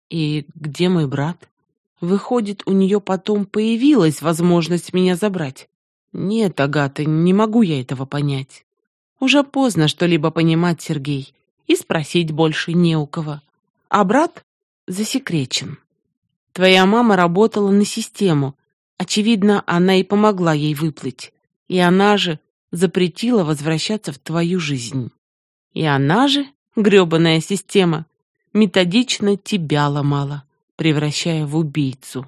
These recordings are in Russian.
И где мой брат? Выходит, у нее потом появилась возможность меня забрать. Нет, Агата, не могу я этого понять. Уже поздно что-либо понимать, Сергей, и спросить больше не у кого. А брат засекречен. Твоя мама работала на систему. Очевидно, она и помогла ей выплыть. И она же запретила возвращаться в твою жизнь. И она же, грёбаная система, методично тебя ломала, превращая в убийцу.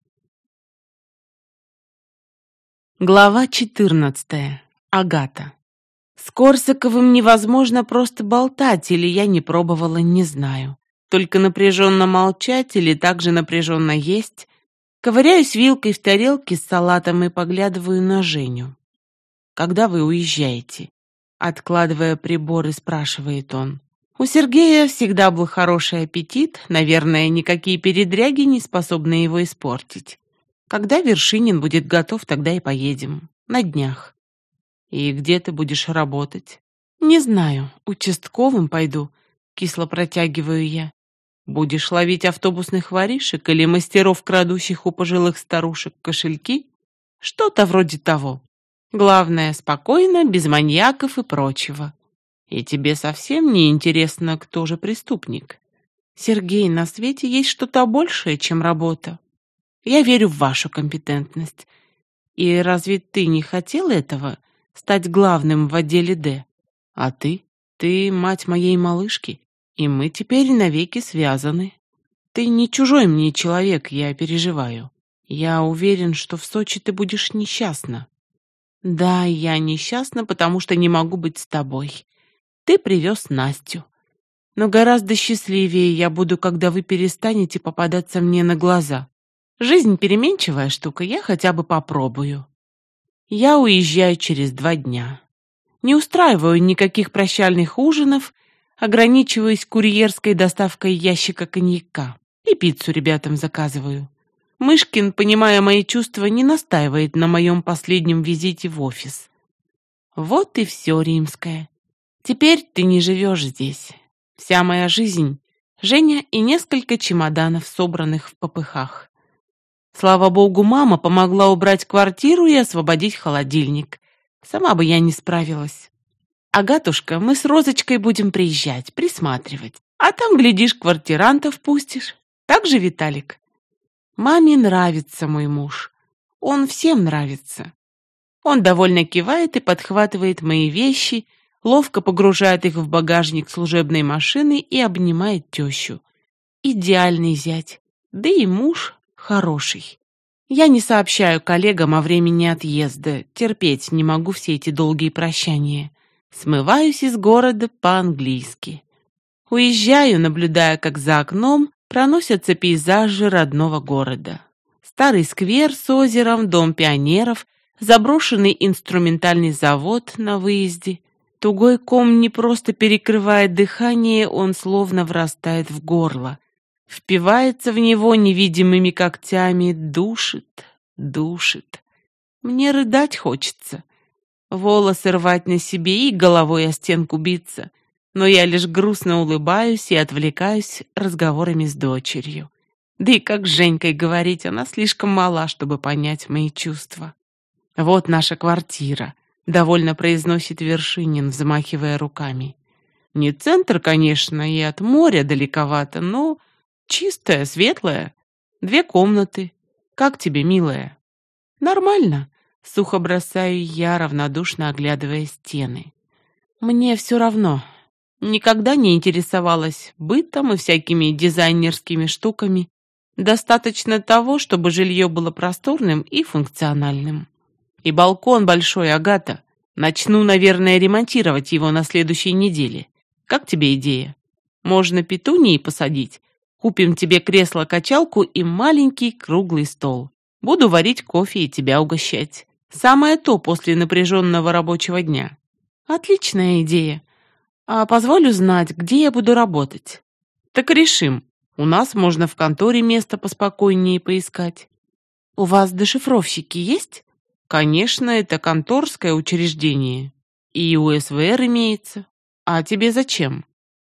Глава 14. Агата. С Корсаковым невозможно просто болтать, или я не пробовала, не знаю. Только напряженно молчать или также напряженно есть. Ковыряюсь вилкой в тарелке с салатом и поглядываю на Женю. «Когда вы уезжаете?» Откладывая приборы, спрашивает он. У Сергея всегда был хороший аппетит, наверное, никакие передряги не способны его испортить. Когда Вершинин будет готов, тогда и поедем. На днях. И где ты будешь работать? Не знаю, участковым пойду, кисло протягиваю я. Будешь ловить автобусных воришек или мастеров, крадущих у пожилых старушек кошельки? Что-то вроде того. Главное, спокойно, без маньяков и прочего. И тебе совсем не интересно, кто же преступник? Сергей, на свете есть что-то большее, чем работа. Я верю в вашу компетентность. И разве ты не хотел этого? Стать главным в отделе Д? А ты? Ты мать моей малышки, и мы теперь навеки связаны. Ты не чужой мне человек, я переживаю. Я уверен, что в Сочи ты будешь несчастна. Да, я несчастна, потому что не могу быть с тобой. Ты привез Настю. Но гораздо счастливее я буду, когда вы перестанете попадаться мне на глаза. Жизнь переменчивая штука, я хотя бы попробую. Я уезжаю через 2 дня. Не устраиваю никаких прощальных ужинов, ограничиваюсь курьерской доставкой ящика коньяка. И пиццу ребятам заказываю. Мышкин, понимая мои чувства, не настаивает на моем последнем визите в офис. Вот и все, Римская. Теперь ты не живешь здесь. Вся моя жизнь — Женя и несколько чемоданов, собранных в попыхах. Слава богу, мама помогла убрать квартиру и освободить холодильник. Сама бы я не справилась. Агатушка, мы с Розочкой будем приезжать, присматривать. А там, глядишь, квартирантов пустишь. Так же, Виталик? Маме нравится мой муж. Он всем нравится. Он довольно кивает и подхватывает мои вещи, ловко погружает их в багажник служебной машины и обнимает тещу. Идеальный зять. Да и муж хороший. Я не сообщаю коллегам о времени отъезда, терпеть не могу все эти долгие прощания. Смываюсь из города по-английски. Уезжаю, наблюдая, как за окном проносятся пейзажи родного города. Старый сквер с озером, дом пионеров, заброшенный инструментальный завод на выезде. Тугой ком не просто перекрывает дыхание, он словно врастает в горло. Впивается в него невидимыми когтями, душит, душит. Мне рыдать хочется, волосы рвать на себе и головой о стенку биться, но я лишь грустно улыбаюсь и отвлекаюсь разговорами с дочерью. Да и как с Женькой говорить, она слишком мала, чтобы понять мои чувства. «Вот наша квартира», — довольно произносит Вершинин, взмахивая руками. «Не центр, конечно, и от моря далековато, но чистая, светлая. 2 комнаты. Как тебе, милая?» «Нормально», — сухо бросаю я, равнодушно оглядывая стены. «Мне все равно. Никогда не интересовалась бытом и всякими дизайнерскими штуками. Достаточно того, чтобы жилье было просторным и функциональным. И балкон большой, Агата. Начну, наверное, ремонтировать его на следующей неделе. Как тебе идея? Можно петунии посадить. Купим тебе кресло-качалку и маленький круглый стол. Буду варить кофе и тебя угощать. Самое то после напряженного рабочего дня». «Отличная идея. А позволю знать, где я буду работать?» «Так решим. У нас можно в конторе место поспокойнее поискать». «У вас дешифровщики есть?» «Конечно, это конторское учреждение. И УСВР имеется. А тебе зачем?»